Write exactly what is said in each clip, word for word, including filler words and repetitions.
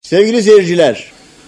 Sevgili seyirciler,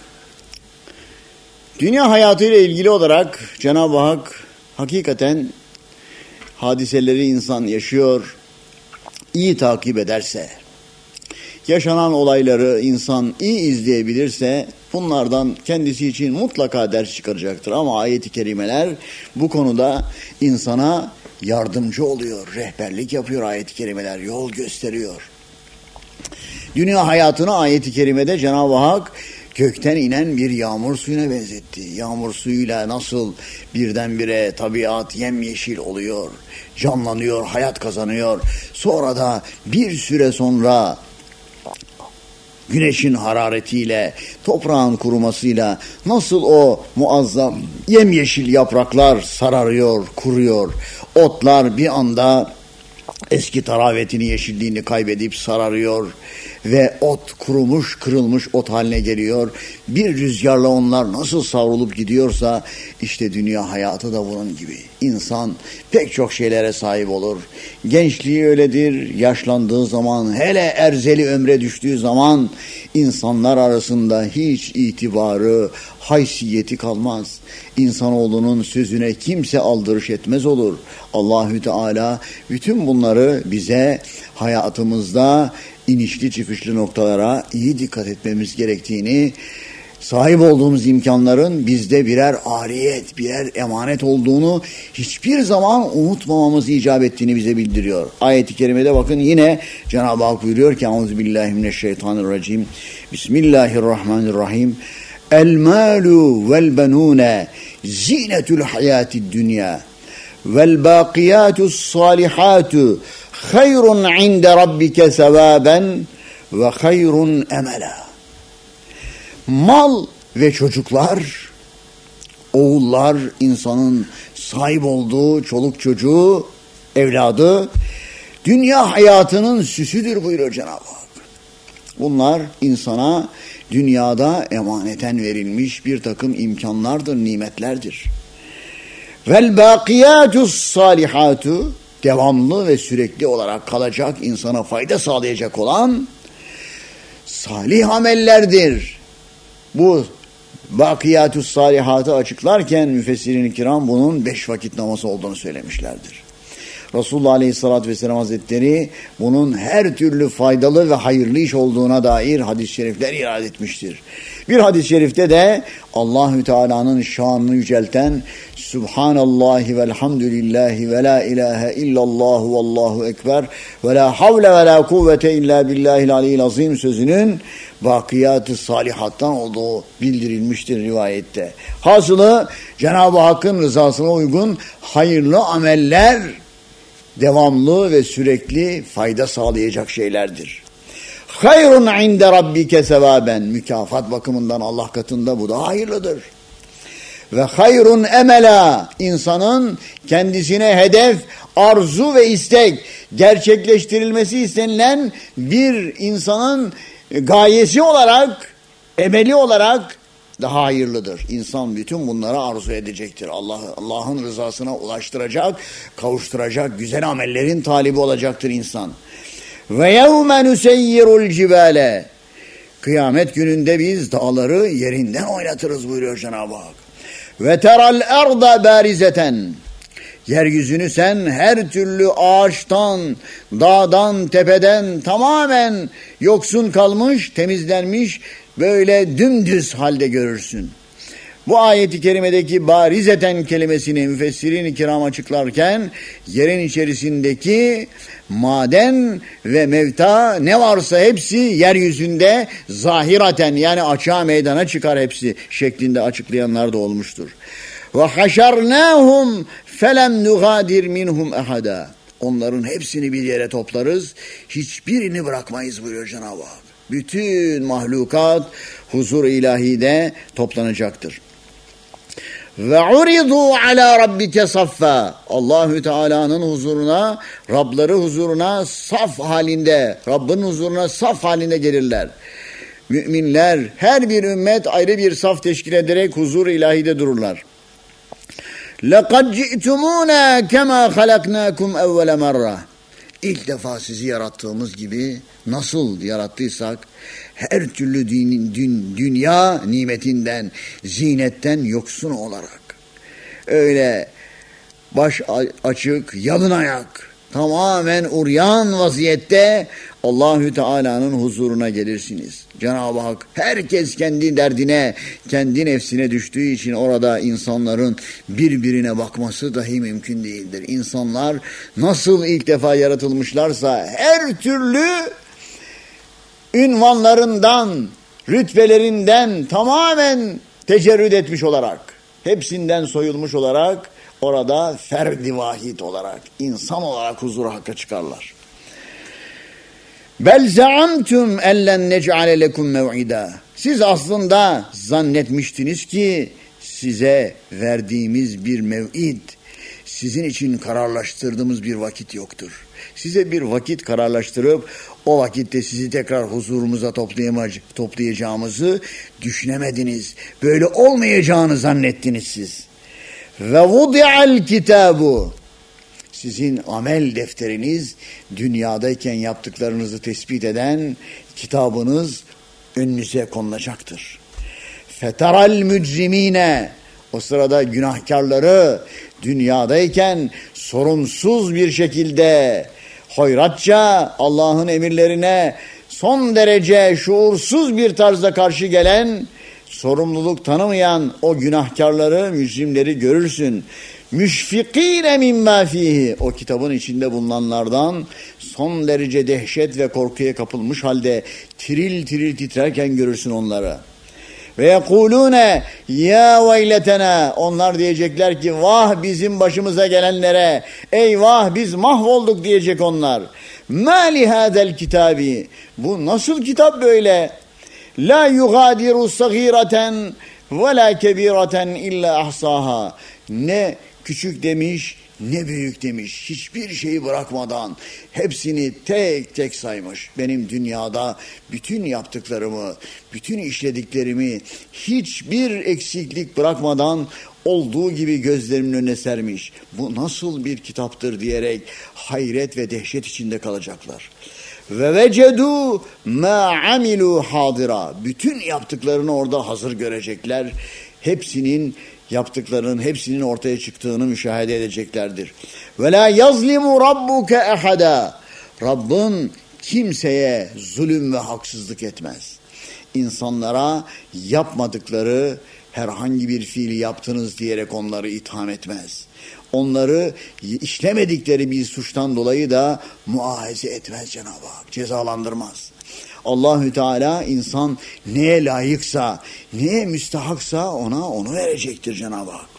dünya hayatıyla ilgili olarak Cenab-ı Hak hakikaten hadiseleri insan yaşıyor, iyi takip ederse, yaşanan olayları insan iyi izleyebilirse bunlardan kendisi için mutlaka ders çıkaracaktır. Ama ayet-i kerimeler bu konuda insana yardımcı oluyor, rehberlik yapıyor ayet-i kerimeler, yol gösteriyor. Dünya hayatını ayet-i kerimede Cenab-ı Hak gökten inen bir yağmur suyuna benzetti. Yağmur suyuyla nasıl birdenbire tabiat yemyeşil oluyor, canlanıyor, hayat kazanıyor. Sonra da bir süre sonra güneşin hararetiyle, toprağın kurumasıyla nasıl o muazzam yemyeşil yapraklar sararıyor, kuruyor. Otlar bir anda eski taravetini, yeşilliğini kaybedip sararıyor ve ot kurumuş, kırılmış ot haline geliyor. Bir rüzgarla onlar nasıl savrulup gidiyorsa işte dünya hayatı da bunun gibi. İnsan pek çok şeylere sahip olur. Gençliği öyledir, yaşlandığı zaman, hele erzeli ömre düştüğü zaman insanlar arasında hiç itibarı, haysiyeti kalmaz. İnsanoğlunun sözüne kimse aldırış etmez olur. Allahü Teala bütün bunları bize hayatımızda inişli çıkışlı noktalara iyi dikkat etmemiz gerektiğini, sahip olduğumuz imkanların bizde birer ariyet, birer emanet olduğunu hiçbir zaman unutmamamız icap ettiğini bize bildiriyor. Ayet-i kerimede bakın yine Cenab-ı Hak buyuruyor ki Euzubillahimineşşeytanirracim. Bismillahirrahmanirrahim. El malu vel benune zinetul hayatid dünya vel bakiyatus salihatu hayrun inde rabbike sevaben ve hayrun emela. Mal ve çocuklar, oğullar, insanın sahip olduğu çoluk çocuğu, evladı, dünya hayatının süsüdür buyuruyor Cenab-ı Hak. Bunlar insana dünyada emaneten verilmiş bir takım imkanlardır, nimetlerdir. Vel bakiyatus salihatu, devamlı ve sürekli olarak kalacak, insana fayda sağlayacak olan salih amellerdir. Bu bakiyatü salihatı açıklarken müfessirin-i kiram bunun beş vakit namazı olduğunu söylemişlerdir. Resulullah Aleyhisselatü Vesselam Hazretleri bunun her türlü faydalı ve hayırlı iş olduğuna dair hadis-i şerifler irade etmiştir. Bir hadis-i şerifte de Allahü Teala'nın şanını yücelten Subhanallahi velhamdülillahi ve la ilahe illallah vallahu ekber ve la havle ve la kuvvete illa billahil aliyyil azim sözünün bakiyat-ı salihattan olduğu bildirilmiştir rivayette. Hasılı Cenab-ı Hakk'ın rızasına uygun hayırlı ameller devamlı ve sürekli fayda sağlayacak şeylerdir. Hayrun inde rabbike sevaben, mükafat bakımından Allah katında bu da hayırlıdır. Ve hayrun emela, insanın kendisine hedef, arzu ve istek, gerçekleştirilmesi istenilen bir insanın gayesi olarak, emeli olarak daha hayırlıdır. İnsan bütün bunları arzu edecektir. Allah Allah'ın rızasına ulaştıracak, kavuşturacak güzel amellerin talibi olacaktır insan. Ve yevme nuseyyirul cibale, kıyamet gününde biz dağları yerinden oynatırız buyuruyor Cenab-ı Hak. Ve teral erda barizeten, yeryüzünü sen her türlü ağaçtan, dağdan, tepeden tamamen yoksun kalmış, temizlenmiş, böyle dümdüz halde görürsün. Bu ayeti kerimedeki barizeten kelimesini müfessirin-i kiram açıklarken yerin içerisindeki maden ve mevta ne varsa hepsi yeryüzünde zahiraten, yani açığa meydana çıkar hepsi şeklinde açıklayanlar da olmuştur. Ve haşarnahum felem nugadir minhum ahada. Onların hepsini bir yere toplarız, hiçbirini bırakmayız buyuruyor Cenab-ı Hak. Bütün mahlukat huzur-u ilahide toplanacaktır. Ve uridu ala rabbike saffa, Allahü Teala'nın huzuruna, Rabları huzuruna saf halinde, Rabbin huzuruna saf halinde gelirler. Müminler, her bir ümmet ayrı bir saf teşkil ederek huzur-u ilahide dururlar. لَقَدْ جِئْتُمُونَا كَمَا خَلَقْنَاكُمْ اَوَّلَ مَرَّةً. İlk defa sizi yarattığımız gibi nasıl yarattıysak her türlü din, dün, dünya nimetinden, zinetten yoksun olarak öyle baş açık, yalın ayak, tamamen uryan vaziyette Allahü Teala'nın huzuruna gelirsiniz. Cenab-ı Hak herkes kendi derdine, kendi nefsine düştüğü için orada insanların birbirine bakması dahi mümkün değildir. İnsanlar nasıl ilk defa yaratılmışlarsa her türlü ünvanlarından, rütbelerinden tamamen tecerrüt etmiş olarak, hepsinden soyulmuş olarak orada ferdi vahid olarak, insan olarak huzura hakka çıkarlar. Bel zaamtum ellen nec'ale lekum mev'ida. Siz aslında zannetmiştiniz ki size verdiğimiz bir mev'id, sizin için kararlaştırdığımız bir vakit yoktur. Size bir vakit kararlaştırıp o vakitte sizi tekrar huzurumuza toplayacağımızı düşünemediniz. Böyle olmayacağını zannettiniz siz. Ve vudi'al kitabu. Sizin amel defteriniz, dünyadayken yaptıklarınızı tespit eden kitabınız önünüze konulacaktır. Fetaral mücrimine. O sırada günahkarları dünyadayken sorunsuz bir şekilde hoyratça Allah'ın emirlerine son derece şuursuz bir tarzda karşı gelen, sorumluluk tanımayan o günahkarları, mücrimleri görürsün. Müşfikîne mimmâ fîhî. O kitabın içinde bulunanlardan son derece dehşet ve korkuya kapılmış halde tiril tiril titrerken görürsün onları. Ve yekulûne ya veyletena. Onlar diyecekler ki vah bizim başımıza gelenlere, eyvah biz mahvolduk diyecek onlar. Mâ lihâzel kitâbi. Bu nasıl kitap böyle? La yugâdiru sagîraten ve la kebîraten illa ahsâhâ. Ne küçük demiş, ne büyük demiş. Hiçbir şeyi bırakmadan hepsini tek tek saymış. Benim dünyada bütün yaptıklarımı, bütün işlediklerimi hiçbir eksiklik bırakmadan olduğu gibi gözlerimin önüne sermiş. Bu nasıl bir kitaptır diyerek hayret ve dehşet içinde kalacaklar. Ve vecedu ma amilu hadira. Bütün yaptıklarını orada hazır görecekler. Hepsinin yaptıklarının hepsinin ortaya çıktığını müşahede edeceklerdir. Ve la yazlimu rabbuke ahada. Rabbin kimseye zulüm ve haksızlık etmez. İnsanlara yapmadıkları herhangi bir fiili yaptınız diyerek onları itham etmez. Onları işlemedikleri bir suçtan dolayı da muahize etmez Cenab-ı Hak. Cezalandırmaz. Allahü Teala insan neye layıksa, neye müstahaksa ona onu verecektir Cenab-ı Hak.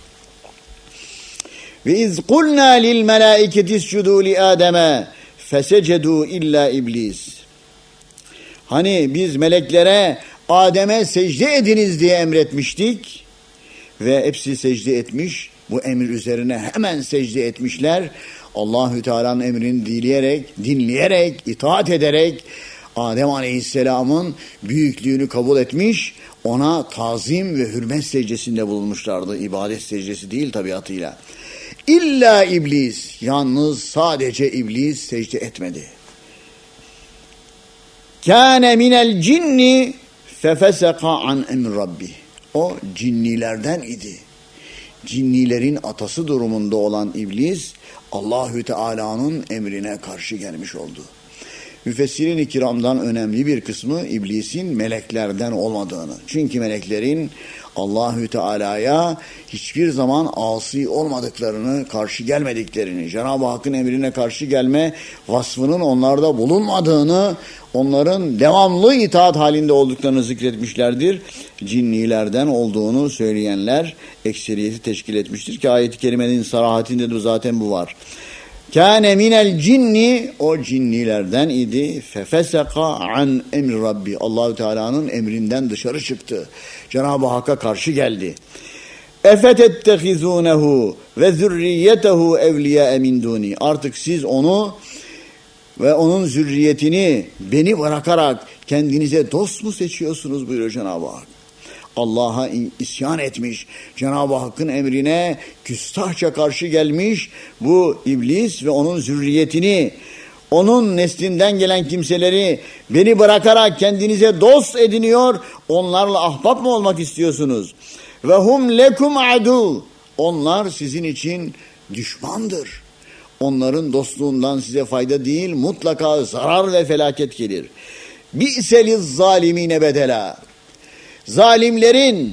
Ve iz kulna lil melaiketi iscudu li Adem'e fesecedu illa iblis. Hani biz meleklere Adem'e secde ediniz diye emretmiştik ve hepsi secde etmiş. Bu emir üzerine hemen secde etmişler. Allahü Teala'nın emrini dinleyerek, dinleyerek, itaat ederek Adem Aleyhisselam'ın büyüklüğünü kabul etmiş, ona tazim ve hürmet secdesinde bulunmuşlardı. İbadet secdesi değil tabiatıyla. İlla iblis, yalnız sadece iblis secde etmedi. Kâne minel cinni fefeseka an emr rabbi. O cinnilerden idi. Cinnilerin atası durumunda olan iblis Allahü Teala'nın emrine karşı gelmiş oldu. Müfessirin-i kiramdan önemli bir kısmı iblisin meleklerden olmadığını. Çünkü meleklerin Allahü Teala'ya hiçbir zaman asi olmadıklarını, karşı gelmediklerini, Cenab-ı Hakk'ın emrine karşı gelme vasfının onlarda bulunmadığını, onların devamlı itaat halinde olduklarını zikretmişlerdir. Cinnilerden olduğunu söyleyenler ekseriyeti teşkil etmiştir ki ayet-i kerimenin sarahatinde de zaten bu var. Kâne minel cinni, o cinnilerden idi. Fefeseka an emri rabbi. Allahü Teala'nın emrinden dışarı çıktı. Cenab-ı Hakk'a karşı geldi. Efetettehizûnehu ve zürriyetehu evliya min duni. Artık siz onu ve onun zürriyetini beni bırakarak kendinize dost mu seçiyorsunuz buyuruyor Cenab-ı Hak. Allah'a isyan etmiş, Cenab-ı Hakk'ın emrine küstahça karşı gelmiş bu iblis ve onun zürriyetini onun neslinden gelen kimseleri beni bırakarak kendinize dost ediniyor, onlarla ahbap mı olmak istiyorsunuz? Ve hum lekum adu. Onlar sizin için düşmandır. Onların dostluğundan size fayda değil, mutlaka zarar ve felaket gelir. Bi'seliz zalimine bedela. Zalimlerin,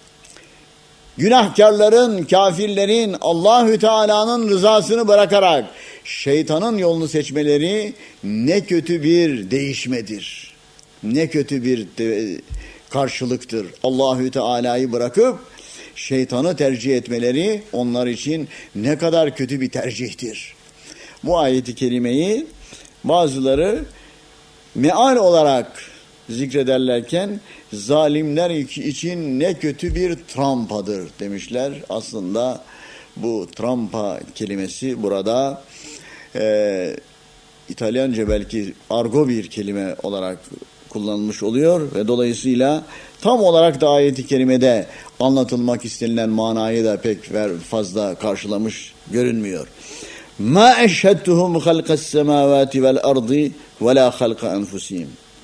günahkarların, kafirlerin Allahü Teala'nın rızasını bırakarak şeytanın yolunu seçmeleri ne kötü bir değişmedir. Ne kötü bir de karşılıktır. Allahü Teala'yı bırakıp şeytanı tercih etmeleri onlar için ne kadar kötü bir tercihtir. Bu ayeti kerimeyi bazıları meal olarak zikrederlerken zalimler için ne kötü bir trampadır demişler. Aslında bu trampa kelimesi burada e, İtalyanca belki argo bir kelime olarak kullanılmış oluyor ve dolayısıyla tam olarak da ayeti kerimede anlatılmak istenilen manayı da pek fazla karşılamış görünmüyor. Ma eşhedtuhum halqas semavati vel ardı ve la halqa enfusihim.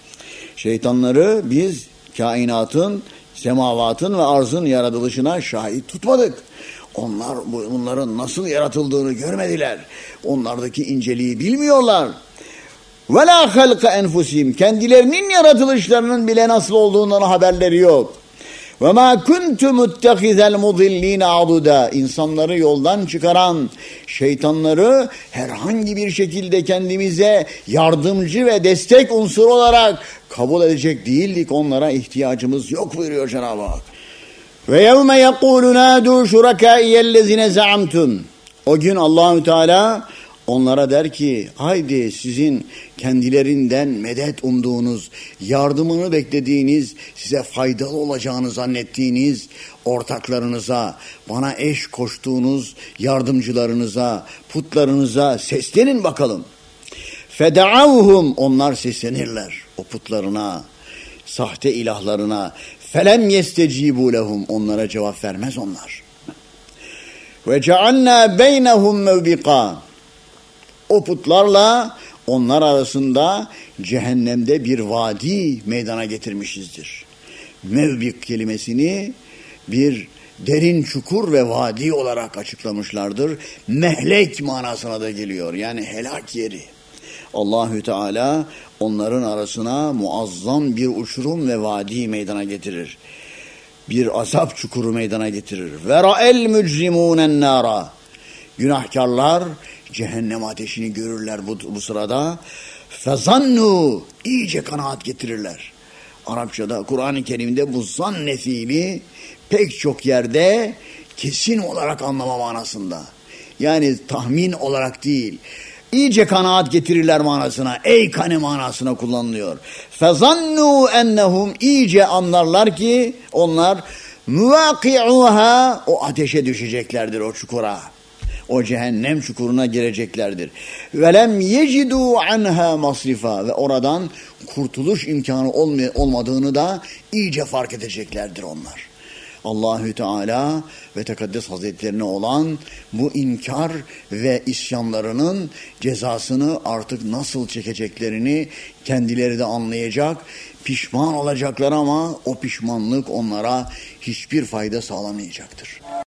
Şeytanları biz kainatın, semavatın ve arzın yaratılışına şahit tutmadık. Onlar bunların nasıl yaratıldığını görmediler. Onlardaki inceliği bilmiyorlar. Ve la halqa enfusihim. Kendilerinin yaratılışlarının bile nasıl olduğundan haberleri yok. Ve ma kuntu muttehizel mudillina aduda. İnsanları yoldan çıkaran şeytanları herhangi bir şekilde kendimize yardımcı ve destek unsuru olarak kabul edecek değildik. Onlara ihtiyacımız yok buyuruyor Cenab-ı Hak. Ve yevme yekulu nadu şurakâiyellezine zaamtum. O gün Allahü Teala onlara der ki, haydi sizin kendilerinden medet umduğunuz, yardımını beklediğiniz, size faydalı olacağını zannettiğiniz ortaklarınıza, bana eş koştuğunuz yardımcılarınıza, putlarınıza seslenin bakalım. Feda'avhum, onlar seslenirler o putlarına, sahte ilahlarına. Felem yestecibu lehum, onlara cevap vermez onlar. Ve cealna beynehum mevbika. O putlarla onlar arasında cehennemde bir vadi meydana getirmişizdir. Mevbik kelimesini bir derin çukur ve vadi olarak açıklamışlardır. Mehlek manasına da geliyor. Yani helak yeri. Allahü Teala onların arasına muazzam bir uçurum ve vadi meydana getirir. Bir azap çukuru meydana getirir. Ve ra'el mücrimûnen nâra. Günahkarlar cehennem ateşini görürler bu, bu sırada. Fezannu, iyice kanaat getirirler. Arapçada, Kur'an-ı Kerim'de bu zanne fiili pek çok yerde kesin olarak anlama manasında. Yani tahmin olarak değil. İyice kanaat getirirler manasına, ey kane manasına kullanılıyor. Fezannu ennehum, iyice anlarlar ki onlar muvaki'uha, o ateşe düşeceklerdir, o çukura. O cehennem çukuruna gireceklerdir. Velem yecidu anha masrifa, ve oradan kurtuluş imkanı olmadığını da iyice fark edeceklerdir onlar. Allahü Teala ve Tekaddes Hazretlerine olan bu inkar ve isyanlarının cezasını artık nasıl çekeceklerini kendileri de anlayacak, pişman olacaklar ama o pişmanlık onlara hiçbir fayda sağlamayacaktır.